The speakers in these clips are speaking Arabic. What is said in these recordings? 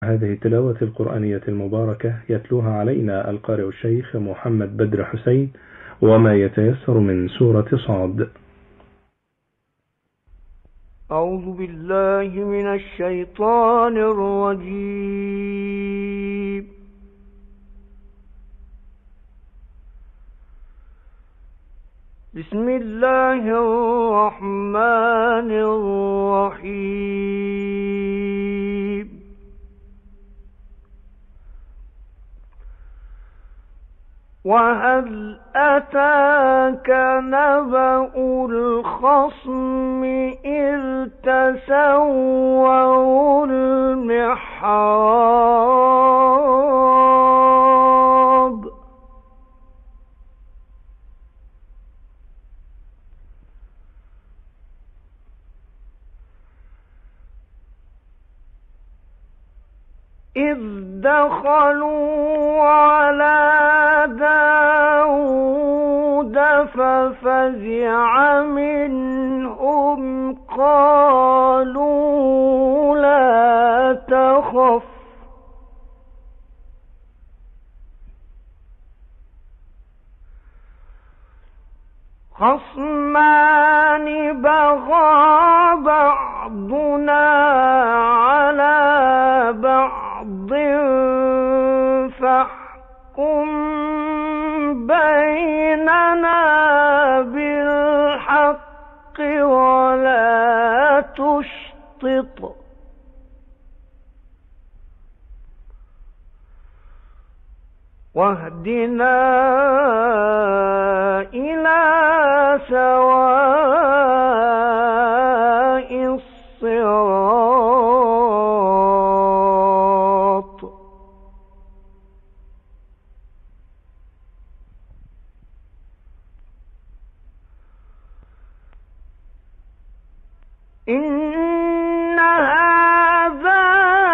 هذه التلاوة القرآنية المباركة يتلوها علينا القارئ الشيخ محمد بدر حسين وما يتيسر من سورة صاد. أعوذ بالله من الشيطان الرجيم. بسم الله الرحمن الرحيم. وهل أتاك نبأ الخصم إذ تسوروا المحراب إذ دخلوا على داود ففزع منهم قالوا لا تخف خصمان بغى بعضنا على بعض فاحكم بيننا بالحق ولا تشطط واهدنا إلى سواء الصراط. إن هذا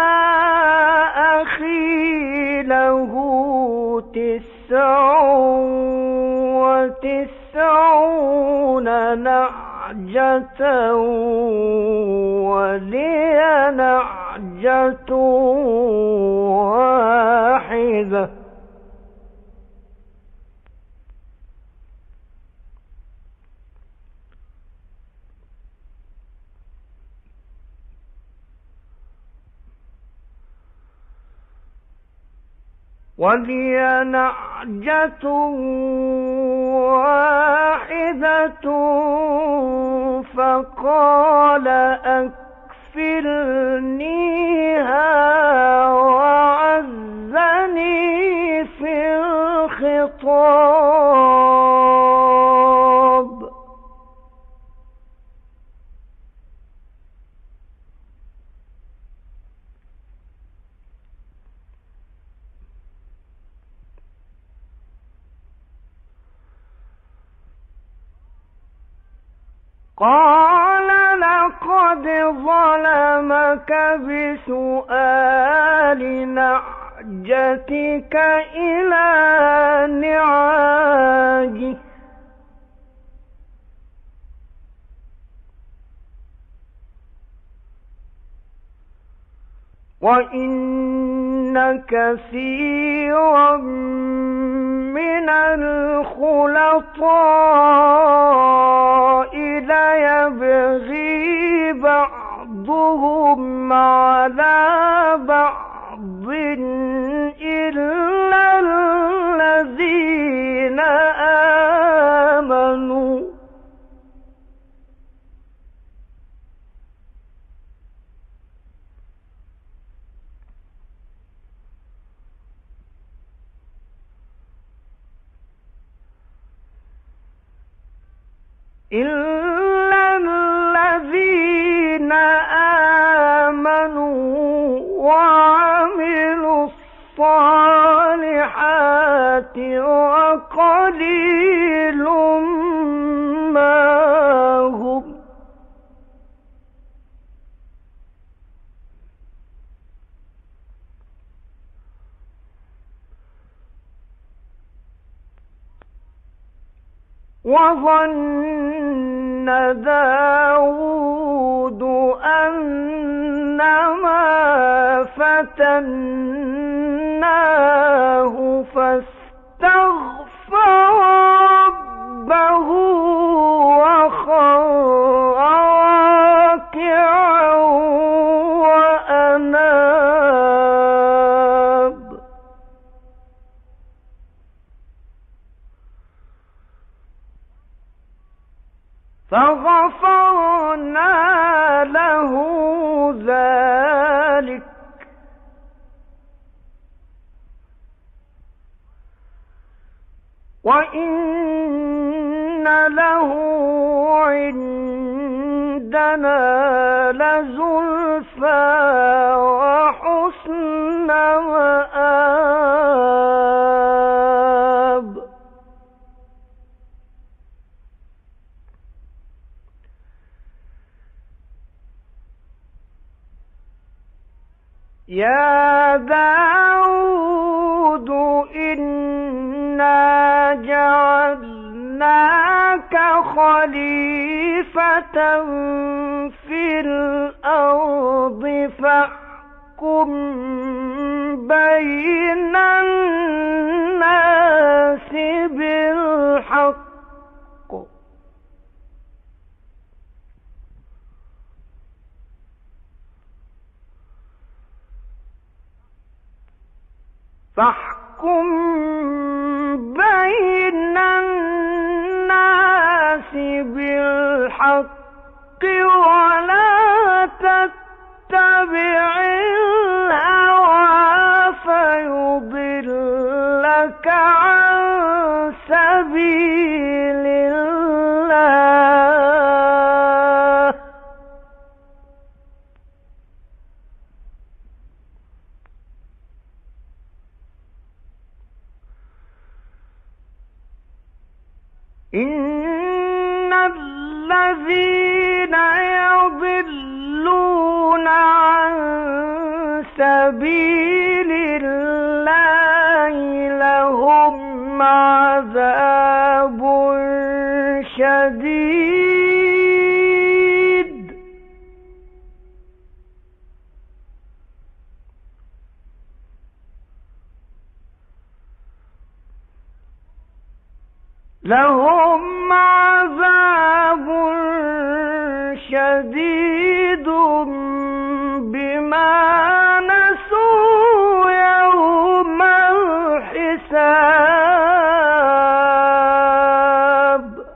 أخي له 99 نعجة ولي نعجة واحدة فقال أكفلنيها وعزني في الخطاب. قال لقد ظلمك بسؤال نعجتك إلى نعاجه وإن كثيرا من الخلطاء ليبغي بعضهم على بعض إلا الذين آمنوا وعملوا الصالحات وقليل ما هم وظن داود أنما فتناه ففتناه فاستغفر ربه وخر راكعا وأناب فغفرنا له ذلك وإن له عندنا لزلفى وحسن مآب يا داود إنا جعلناك خليفة في الأرض فاحكم بين الناس بالحق فاحكم بين الناس بالحق ولا تتبع الهوى فيضلك عن سبيل الله إن الذين يضلون عن سبيل الله لهم عذاب شديد لهم عذاب شديد بما نسوا يوم الحساب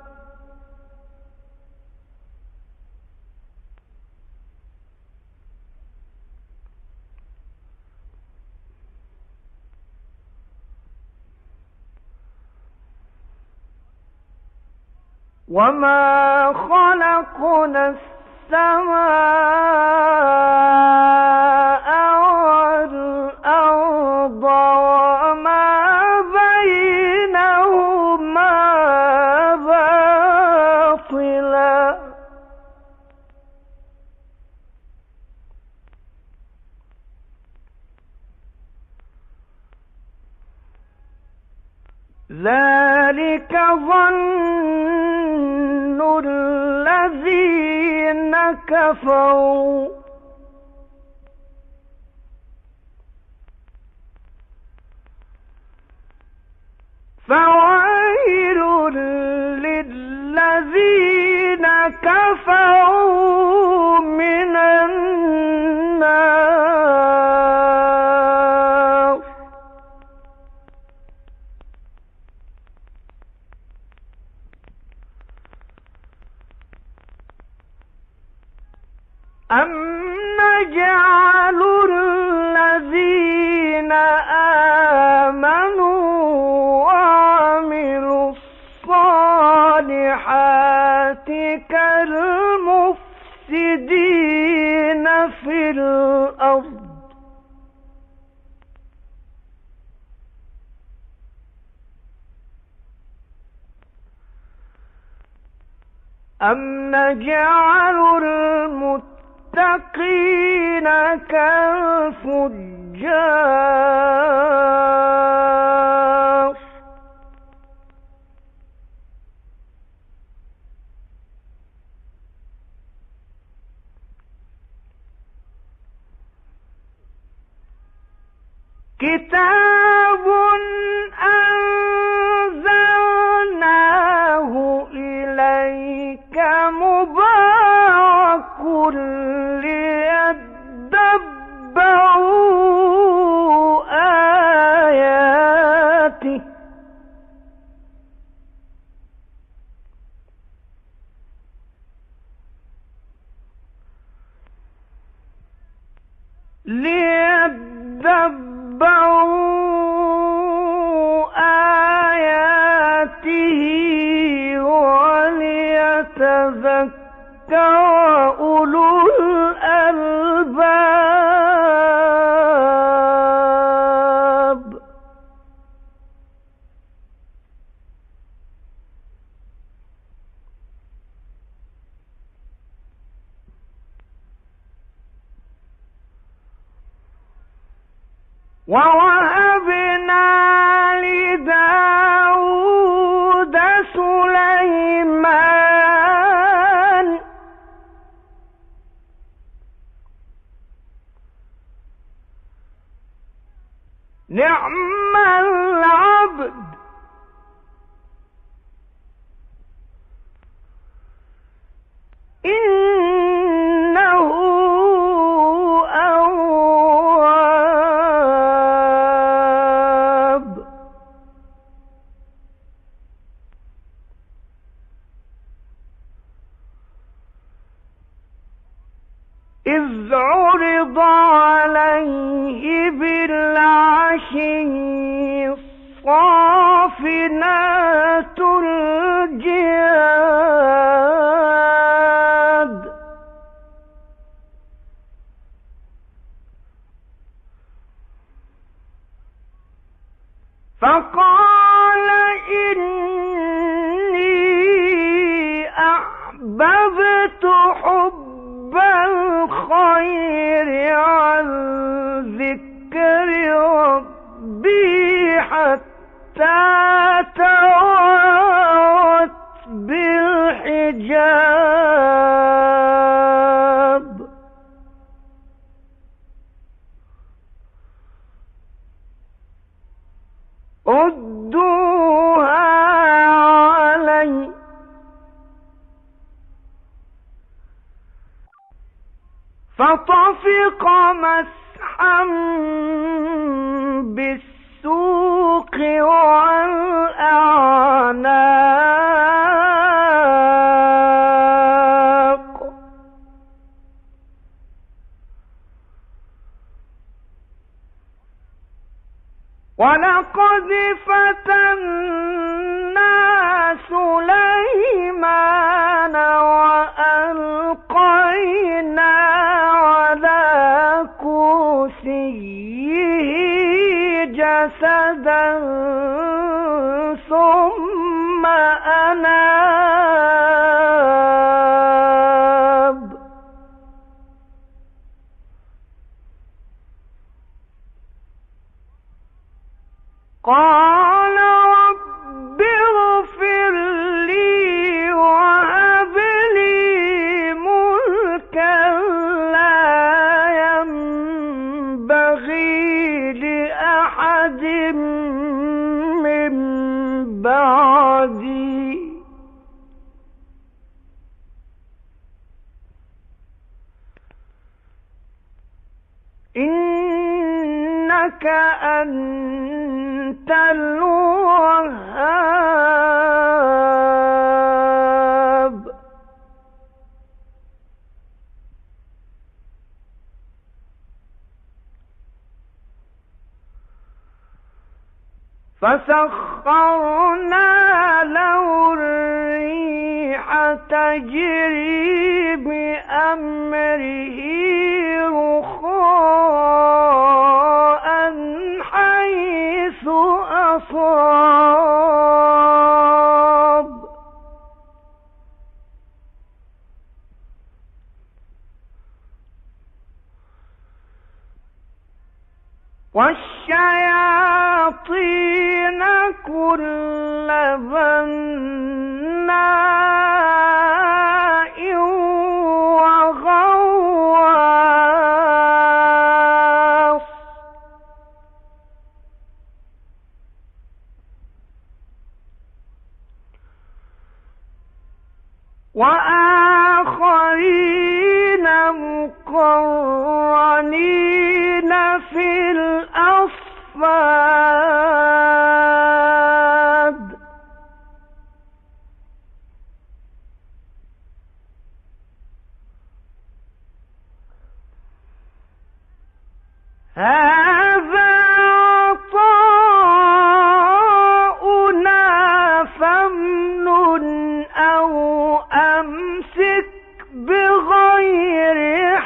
وما خلقنا السماء والأرض وما بينهما باطلا ذلك ظن الذين كفروا فويل للذين كفروا من النار أم نجعل الذين آمنوا وعملوا الصالحات كالمفسدين في الأرض أم نجعل المتقين كالفجار كتاب أنزلناه إليك مبارك ليدبروا آياته وليتذكر أولو الألباب. ووهبنا لداود سليمان نعم العبد إنه أواب. إذ عرض عليه بالعشي الصافنات الجياد فقال إني أحببت حب الخير عن ذكر ربي حتى توارت بالحجاب. ردوها علي فطفق مسحا بالسوق والأعناق ولقد فتنا سليمان وألقينا على كرسيه جسدا ثم أناب. قال رب اغفر لي وهب لي ملكا لا ينبغي لأحد من بعدي إنك أنت الوهاب. فسخرنا له الريح تجري بأمره رخاء حيث أصاب والشياطين كل بناء وغواص وآخرين مقرنين في الأصفاد هذا عطاؤنا فامنن أو أمسك بغير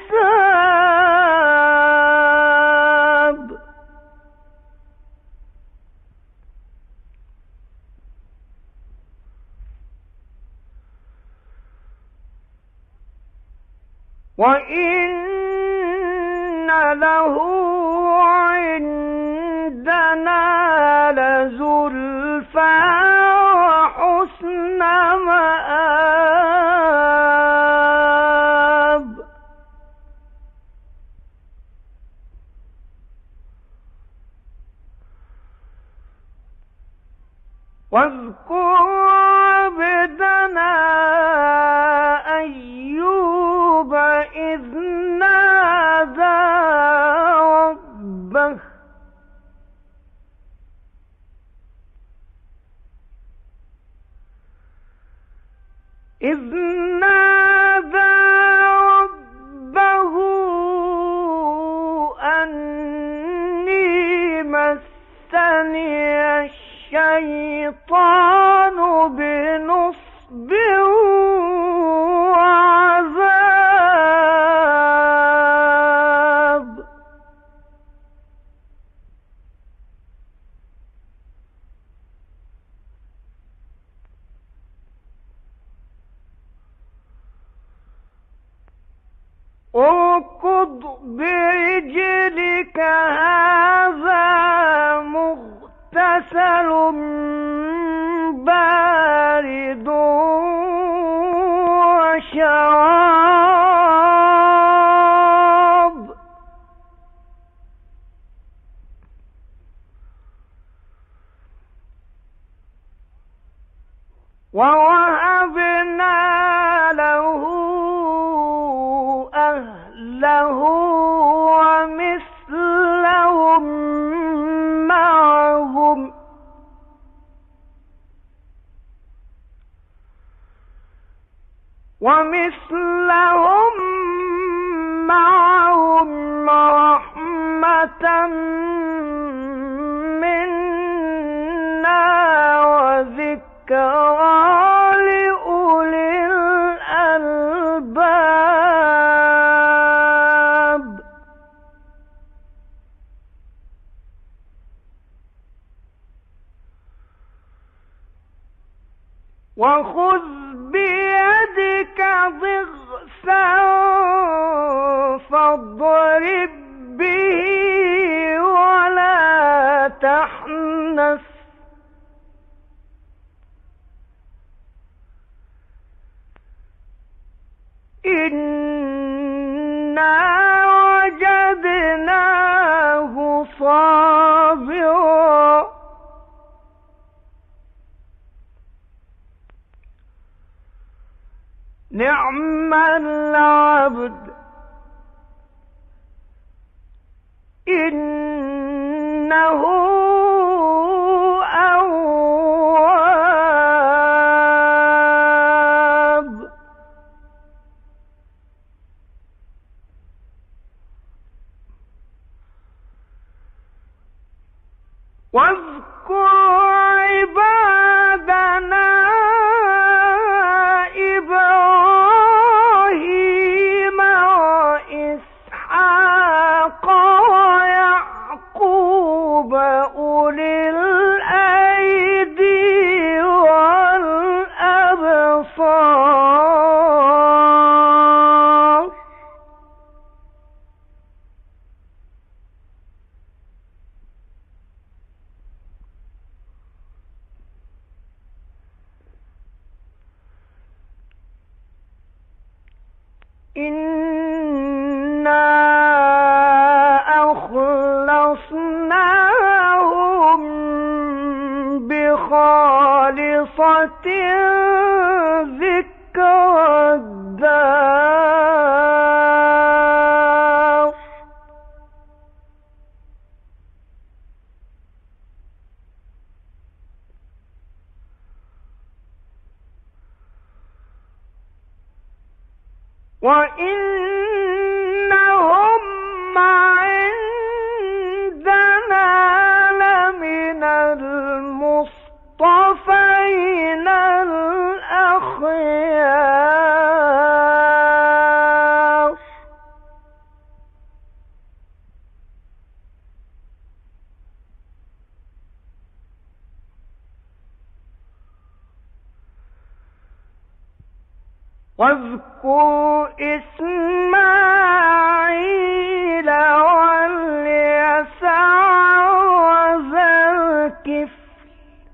حساب وإن له عندنا لزلفى وحسن مآب واذكر عبدنا أيوب إذ نادى ربه أني مسني الشيطان بنصب وعذاب اركض برجلك هذا مغتسل بارد وشراب ووهبنا له أهله ومثلهم معهم رحمة منا وذكرى لأولي الألباب وخذ بيدك ضغثا فاضرب به ولا تحنث إنا وجدناه صابرا نعم العبد إنه أواب واذكر عبادنا أولي الأيدي والأبصار إنا أخلصناهم بخالصة ذكرى وإنهم عندنا لمن المصطفين الأخيار واذكر إسماعيل واليسع وذا الكفل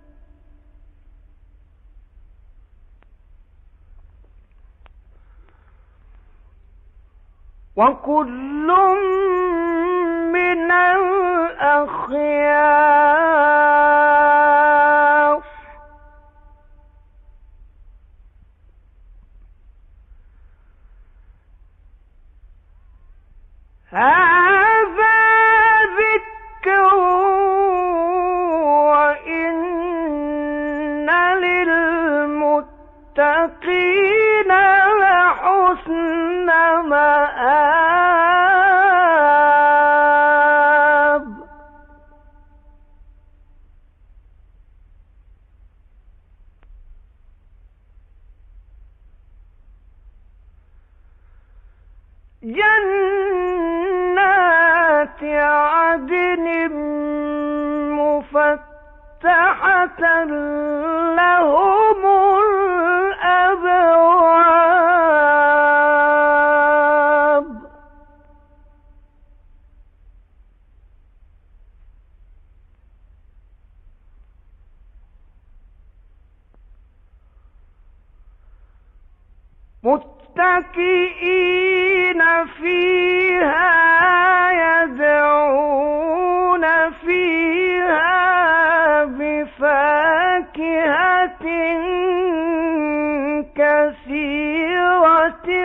وكل من الأخيار هذا ذكر وإن للمتقين لحسن مآب جنات عدن مفتحة لهم الأبواب متكئين فيها يدعون فيها بفاكهة كثيرة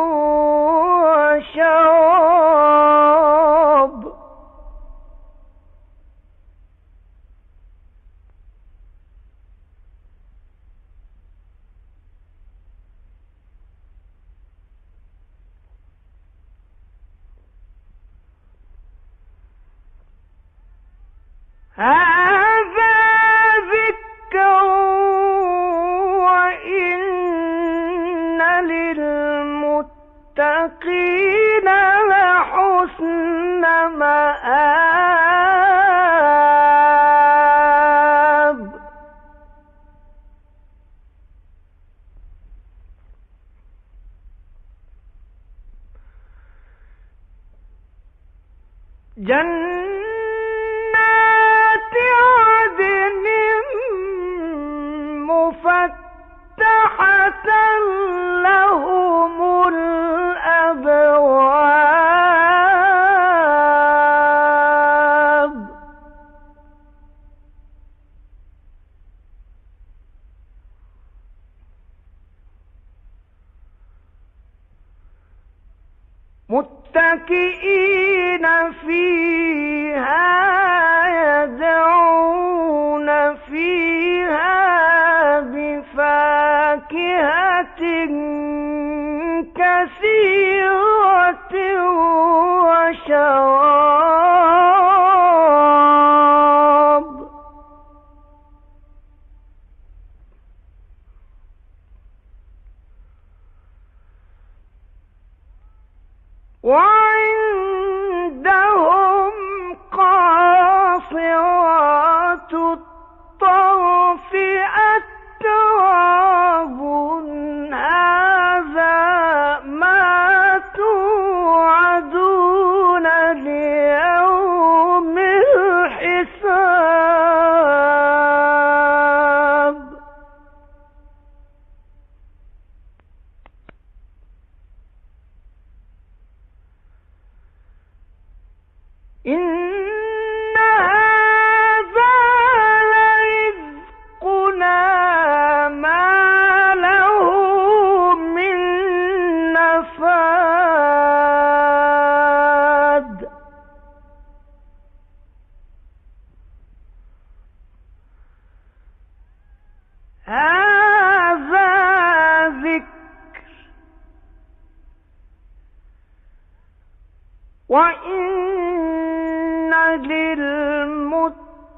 وشراب هذا ذكر وإن للمتقين لحسن مآب جنات عدن مفتحة لهم الأبواب متكئين فيها يدعون فيها بفاكهة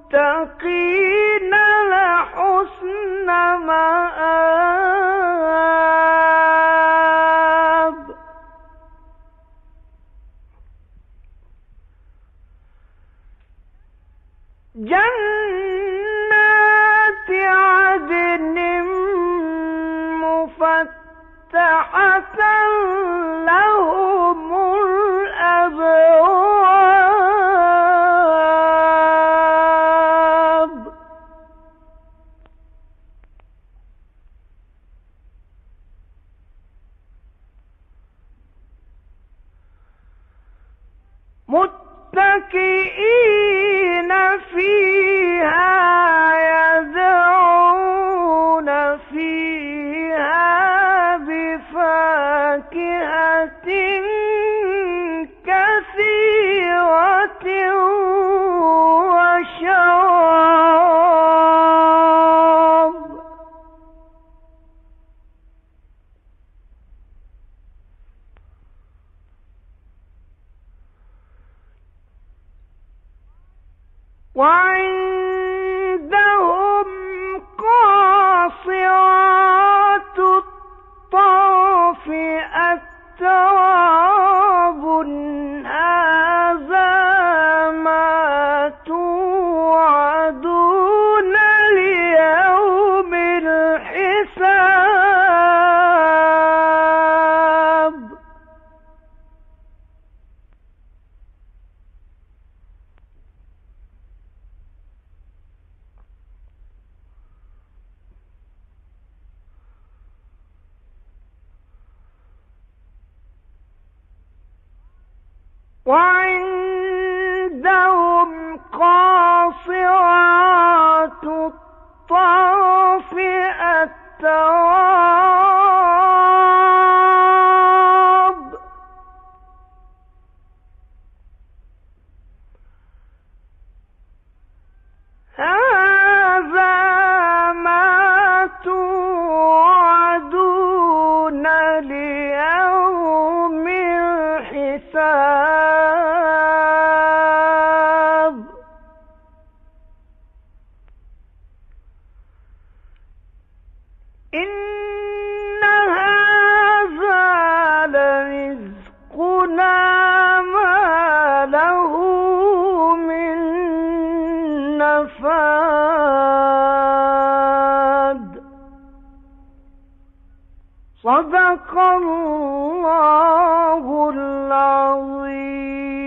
للمتقين لحسن مآب جنات عدن مفتحة لهم الأبواب متكئين فيها يدعون فيها بفاكهة كثيرة وشراب وعندهم قاصرات الطرف أتراب هذا ما توعدون ليوم الحساب وعندهم قاصرات الطرف أتراب هذا ما توعدون ليوم الحساب إن هذا لرزقنا ما له من نفاد صدق الله العظيم.